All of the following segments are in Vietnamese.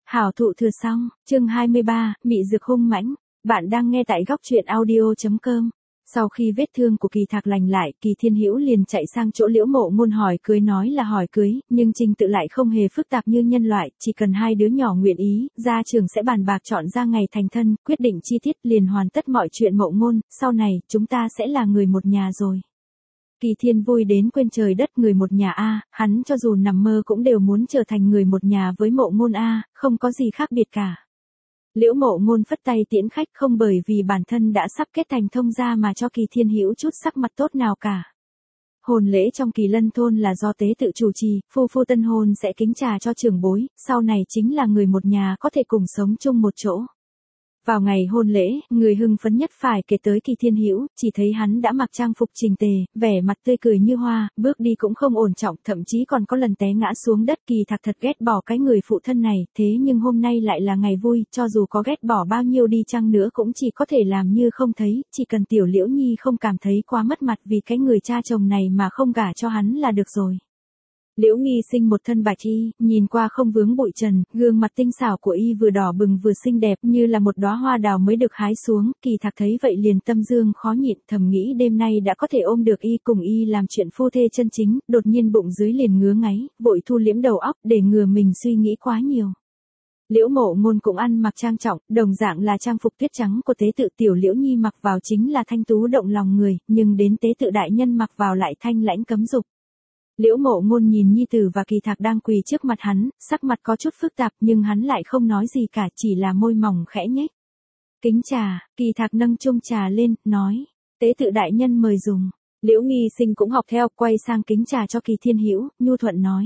Hảo thụ thừa xong, chương 23, mị dược hung mãnh. Bạn đang nghe tại góc truyện audio.com. Sau khi vết thương của Kỳ Thạc lành lại, Kỳ Thiên Hữu liền chạy sang chỗ Liễu Mộ Ngôn hỏi cưới, nói là hỏi cưới, nhưng trình tự lại không hề phức tạp như nhân loại, chỉ cần hai đứa nhỏ nguyện ý, gia trưởng sẽ bàn bạc chọn ra ngày thành thân, quyết định chi tiết, liền hoàn tất mọi chuyện. Mộ Ngôn, sau này, chúng ta sẽ là người một nhà rồi. Kỳ Thiên vui đến quên trời đất, người một nhà a, hắn cho dù nằm mơ cũng đều muốn trở thành người một nhà với Mộ Ngôn a, không có gì khác biệt cả. Liễu Mộ Ngôn phất tay tiễn khách, không bởi vì bản thân đã sắp kết thành thông gia mà cho Kỳ Thiên Hữu chút sắc mặt tốt nào cả. Hôn lễ trong Kỳ Lân thôn là do tế tự chủ trì, phu tân hôn sẽ kính trà cho trưởng bối, sau này chính là người một nhà có thể cùng sống chung một chỗ. Vào ngày hôn lễ, người hưng phấn nhất phải kể tới Kỳ Thiên Hữu, chỉ thấy hắn đã mặc trang phục chỉnh tề, vẻ mặt tươi cười như hoa, bước đi cũng không ổn trọng, thậm chí còn có lần té ngã xuống đất. Kỳ Thạc thật ghét bỏ cái người phụ thân này, thế nhưng hôm nay lại là ngày vui, cho dù có ghét bỏ bao nhiêu đi chăng nữa cũng chỉ có thể làm như không thấy, chỉ cần Tiểu Liễu Nhi không cảm thấy quá mất mặt vì cái người cha chồng này mà không gả cho hắn là được rồi. Liễu Nghi Sinh một thân bạch y, nhìn qua không vướng bụi trần, gương mặt tinh xảo của y vừa đỏ bừng vừa xinh đẹp như là một đóa hoa đào mới được hái xuống. Kỳ Thạc thấy vậy liền tâm dương khó nhịn, thầm nghĩ đêm nay đã có thể ôm được y cùng y làm chuyện phu thê chân chính, đột nhiên bụng dưới liền ngứa ngáy, vội thu liễm đầu óc để ngừa mình suy nghĩ quá nhiều. Liễu Mộ Ngôn cũng ăn mặc trang trọng, đồng dạng là trang phục tuyết trắng của tế tự. Tiểu Liễu Nhi mặc vào chính là thanh tú động lòng người, nhưng đến tế tự đại nhân mặc vào lại thanh lãnh cấm dục. Liễu Mộ Ngôn nhìn nhi tử và Kỳ Thạc đang quỳ trước mặt hắn, sắc mặt có chút phức tạp nhưng hắn lại không nói gì cả, chỉ là môi mỏng khẽ nhếch. Kính trà. Kỳ Thạc nâng chung trà lên, nói, tế tự đại nhân mời dùng. Liễu Nghi Sinh cũng học theo, quay sang kính trà cho Kỳ Thiên Hữu, nhu thuận nói,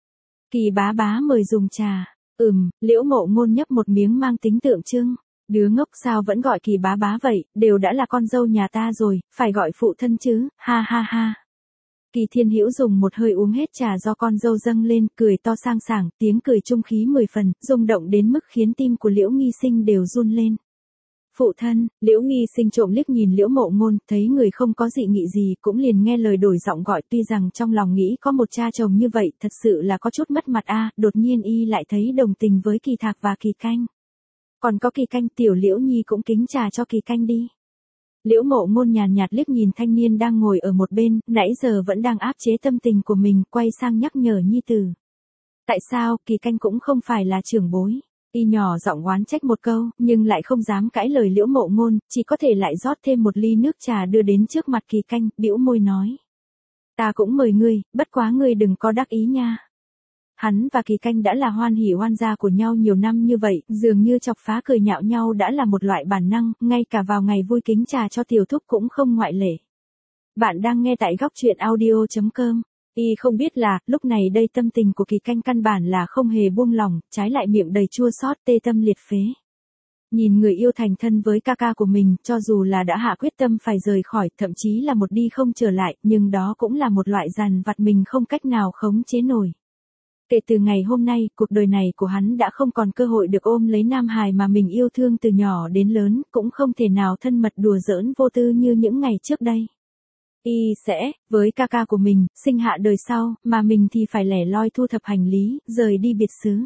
Kỳ bá bá mời dùng trà. Liễu Mộ Ngôn nhấp một miếng mang tính tượng trưng. Đứa ngốc sao vẫn gọi Kỳ bá bá vậy, đều đã là con dâu nhà ta rồi, phải gọi phụ thân chứ, ha ha ha. Kỳ Thiên Hữu dùng một hơi uống hết trà do con dâu dâng lên, cười to sang sảng, tiếng cười trung khí 10 phần, rung động đến mức khiến tim của Liễu Nghi Sinh đều run lên. Phụ thân. Liễu Nghi Sinh trộm liếc nhìn Liễu Mộ Ngôn, thấy người không có dị nghị gì, cũng liền nghe lời đổi giọng gọi, tuy rằng trong lòng nghĩ có một cha chồng như vậy, thật sự là có chút mất mặt a, đột nhiên y lại thấy đồng tình với Kỳ Thạc và Kỳ Canh. Còn có Kỳ Canh, Tiểu Liễu Nhi cũng kính trà cho Kỳ Canh đi. Liễu Mộ Ngôn nhàn nhạt liếc nhìn thanh niên đang ngồi ở một bên, nãy giờ vẫn đang áp chế tâm tình của mình, quay sang nhắc nhở nhi tử. Tại sao, Kỳ Canh cũng không phải là trưởng bối. Y nhỏ giọng oán trách một câu, nhưng lại không dám cãi lời Liễu Mộ Ngôn, chỉ có thể lại rót thêm một ly nước trà đưa đến trước mặt Kỳ Canh, bĩu môi nói. Ta cũng mời ngươi, bất quá ngươi đừng có đắc ý nha. Hắn và Kỳ Canh đã là hoan hỉ hoan gia của nhau nhiều năm như vậy, dường như chọc phá cười nhạo nhau đã là một loại bản năng, ngay cả vào ngày vui kính trà cho tiểu thúc cũng không ngoại lệ. Bạn đang nghe tại góc truyện audio.com. Y không biết là, lúc này đây tâm tình của Kỳ Canh căn bản là không hề buông lỏng, trái lại miệng đầy chua xót, tê tâm liệt phế. Nhìn người yêu thành thân với ca ca của mình, cho dù là đã hạ quyết tâm phải rời khỏi, thậm chí là một đi không trở lại, nhưng đó cũng là một loại dằn vặt mình không cách nào khống chế nổi. Kể từ ngày hôm nay, cuộc đời này của hắn đã không còn cơ hội được ôm lấy nam hài mà mình yêu thương từ nhỏ đến lớn, cũng không thể nào thân mật đùa giỡn vô tư như những ngày trước đây. Y sẽ, với ca ca của mình, sinh hạ đời sau, mà mình thì phải lẻ loi thu thập hành lý, rời đi biệt xứ.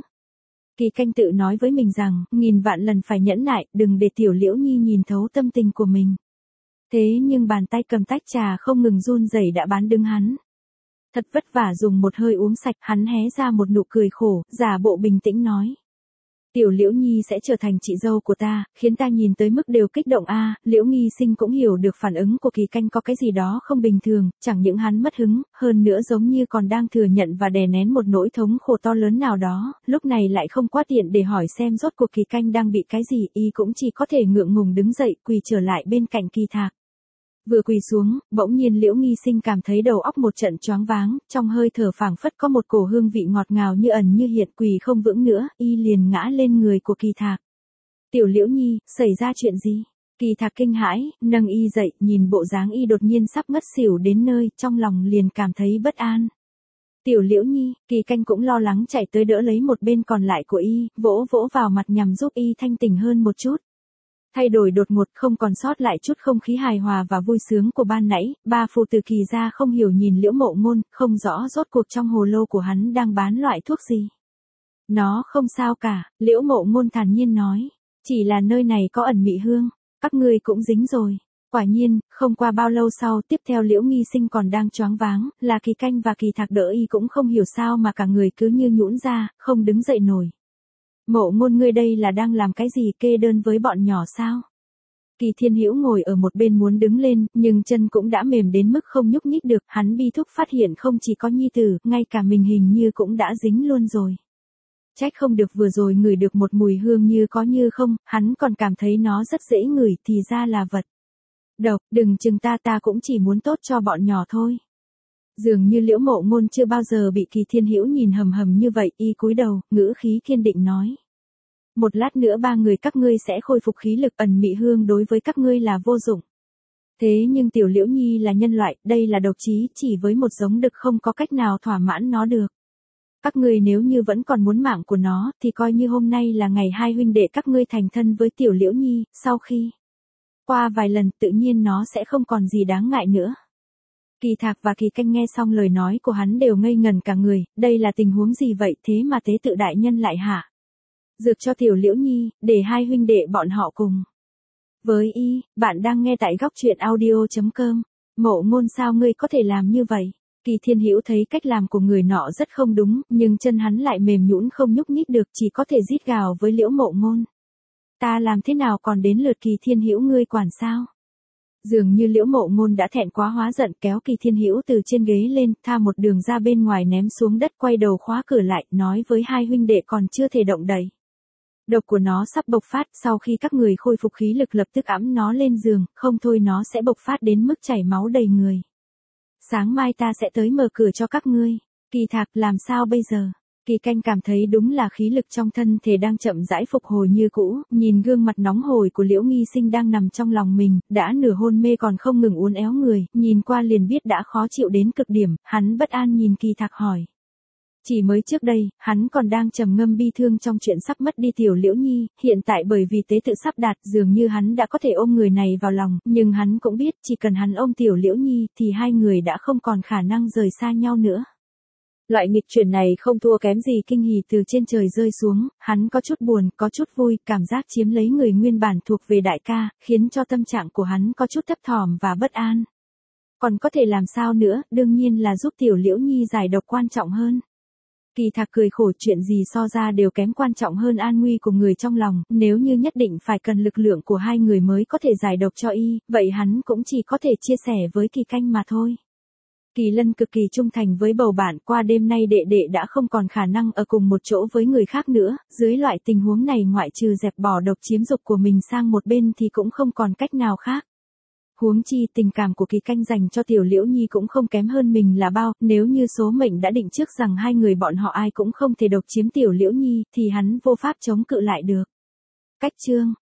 Kỳ Canh tự nói với mình rằng, nghìn vạn lần phải nhẫn nại, đừng để Tiểu Liễu Nhi nhìn thấu tâm tình của mình. Thế nhưng bàn tay cầm tách trà không ngừng run rẩy đã bán đứng hắn. Thật vất vả dùng một hơi uống sạch, hắn hé ra một nụ cười khổ, giả bộ bình tĩnh nói. Tiểu Liễu Nhi sẽ trở thành chị dâu của ta, khiến ta nhìn tới mức đều kích động a. Liễu Nghi Sinh cũng hiểu được phản ứng của Kỳ Canh có cái gì đó không bình thường, chẳng những hắn mất hứng, hơn nữa giống như còn đang thừa nhận và đè nén một nỗi thống khổ to lớn nào đó, lúc này lại không quá tiện để hỏi xem rốt cuộc Kỳ Canh đang bị cái gì, y cũng chỉ có thể ngượng ngùng đứng dậy, quỳ trở lại bên cạnh Kỳ Thạc. Vừa quỳ xuống, bỗng nhiên Liễu Nghi Sinh cảm thấy đầu óc một trận choáng váng, trong hơi thở phảng phất có một cổ hương vị ngọt ngào như ẩn như hiện, quỳ không vững nữa, y liền ngã lên người của Kỳ Thạc. Tiểu Liễu Nhi, xảy ra chuyện gì? Kỳ Thạc kinh hãi, nâng y dậy, nhìn bộ dáng y đột nhiên sắp ngất xỉu đến nơi, trong lòng liền cảm thấy bất an. Tiểu Liễu Nhi, Kỳ Canh cũng lo lắng chạy tới đỡ lấy một bên còn lại của y, vỗ vỗ vào mặt nhằm giúp y thanh tỉnh hơn một chút. Thay đổi đột ngột, không còn sót lại chút không khí hài hòa và vui sướng của ban nãy, ba phụ từ Kỳ ra không hiểu nhìn Liễu Mộ Ngôn, không rõ rốt cuộc trong hồ lô của hắn đang bán loại thuốc gì. Nó không sao cả, Liễu Mộ Ngôn thản nhiên nói. Chỉ là nơi này có ẩn mị hương, các ngươi cũng dính rồi. Quả nhiên, không qua bao lâu sau tiếp theo Liễu Nghi Sinh còn đang choáng váng, là Kỳ Canh và Kỳ Thạc đỡ y cũng không hiểu sao mà cả người cứ như nhũn ra, không đứng dậy nổi. Mộ Ngôn ngươi đây là đang làm cái gì, kê đơn với bọn nhỏ sao? Kỳ Thiên Hữu ngồi ở một bên muốn đứng lên, nhưng chân cũng đã mềm đến mức không nhúc nhích được, hắn bi thúc phát hiện không chỉ có nhi tử, ngay cả mình hình như cũng đã dính luôn rồi. Trách không được vừa rồi ngửi được một mùi hương như có như không, hắn còn cảm thấy nó rất dễ ngửi, thì ra là vật độc, đừng chừng ta cũng chỉ muốn tốt cho bọn nhỏ thôi. Dường như Liễu Mộ Ngôn chưa bao giờ bị Kỳ Thiên Hữu nhìn hầm hầm như vậy, y cúi đầu, ngữ khí kiên định nói. Một lát nữa ba người các ngươi sẽ khôi phục khí lực, ẩn mị hương đối với các ngươi là vô dụng. Thế nhưng tiểu Liễu Nhi là nhân loại, đây là độc chí, chỉ với một giống đực không có cách nào thỏa mãn nó được. Các ngươi nếu như vẫn còn muốn mạng của nó, thì coi như hôm nay là ngày hai huynh đệ các ngươi thành thân với tiểu Liễu Nhi, sau khi qua vài lần tự nhiên nó sẽ không còn gì đáng ngại nữa. Kỳ Thạc và Kỳ Canh nghe xong lời nói của hắn đều ngây ngẩn cả người, đây là tình huống gì vậy, thế mà tế tự đại nhân lại hạ dược cho tiểu Liễu Nhi, để hai huynh đệ bọn họ cùng với y. Bạn đang nghe tại góc truyện audio.com. Mộ Ngôn sao ngươi có thể làm như vậy? Kỳ Thiên Hữu thấy cách làm của người nọ rất không đúng, nhưng chân hắn lại mềm nhũn không nhúc nhích được, chỉ có thể rít gào với Liễu Mộ Ngôn. Ta làm thế nào còn đến lượt Kỳ Thiên Hữu ngươi quản sao? Dường như Liễu Mộ Ngôn đã thẹn quá hóa giận, kéo Kỳ Thiên Hữu từ trên ghế lên, tha một đường ra bên ngoài ném xuống đất, quay đầu khóa cửa lại, nói với hai huynh đệ còn chưa thể động đậy. Độc của nó sắp bộc phát, sau khi các người khôi phục khí lực lập tức ẵm nó lên giường, không thôi nó sẽ bộc phát đến mức chảy máu đầy người. Sáng mai ta sẽ tới mở cửa cho các ngươi. Kỳ Thạc, làm sao bây giờ? Kỳ Canh cảm thấy đúng là khí lực trong thân thể đang chậm rãi phục hồi như cũ, nhìn gương mặt nóng hổi của Liễu Nghi Sinh đang nằm trong lòng mình, đã nửa hôn mê còn không ngừng uốn éo người, nhìn qua liền biết đã khó chịu đến cực điểm, hắn bất an nhìn Kỳ Thạc hỏi. Chỉ mới trước đây, hắn còn đang trầm ngâm bi thương trong chuyện sắp mất đi tiểu Liễu Nhi, hiện tại bởi vì tế tự sắp đạt, dường như hắn đã có thể ôm người này vào lòng, nhưng hắn cũng biết chỉ cần hắn ôm tiểu Liễu Nhi thì hai người đã không còn khả năng rời xa nhau nữa. Loại nghịch chuyển này không thua kém gì kinh hỉ từ trên trời rơi xuống, hắn có chút buồn, có chút vui, cảm giác chiếm lấy người nguyên bản thuộc về đại ca, khiến cho tâm trạng của hắn có chút thấp thỏm và bất an. Còn có thể làm sao nữa, đương nhiên là giúp tiểu Liễu Nhi giải độc quan trọng hơn. Kỳ Thạc cười khổ, chuyện gì so ra đều kém quan trọng hơn an nguy của người trong lòng, nếu như nhất định phải cần lực lượng của hai người mới có thể giải độc cho y, vậy hắn cũng chỉ có thể chia sẻ với Kỳ Canh mà thôi. Kỳ Lân cực kỳ trung thành với bầu bạn, qua đêm nay đệ đệ đã không còn khả năng ở cùng một chỗ với người khác nữa, dưới loại tình huống này ngoại trừ dẹp bỏ độc chiếm dục của mình sang một bên thì cũng không còn cách nào khác. Huống chi tình cảm của Kỳ Canh dành cho tiểu Liễu Nhi cũng không kém hơn mình là bao, nếu như số mệnh đã định trước rằng hai người bọn họ ai cũng không thể độc chiếm tiểu Liễu Nhi, thì hắn vô pháp chống cự lại được. Cách chương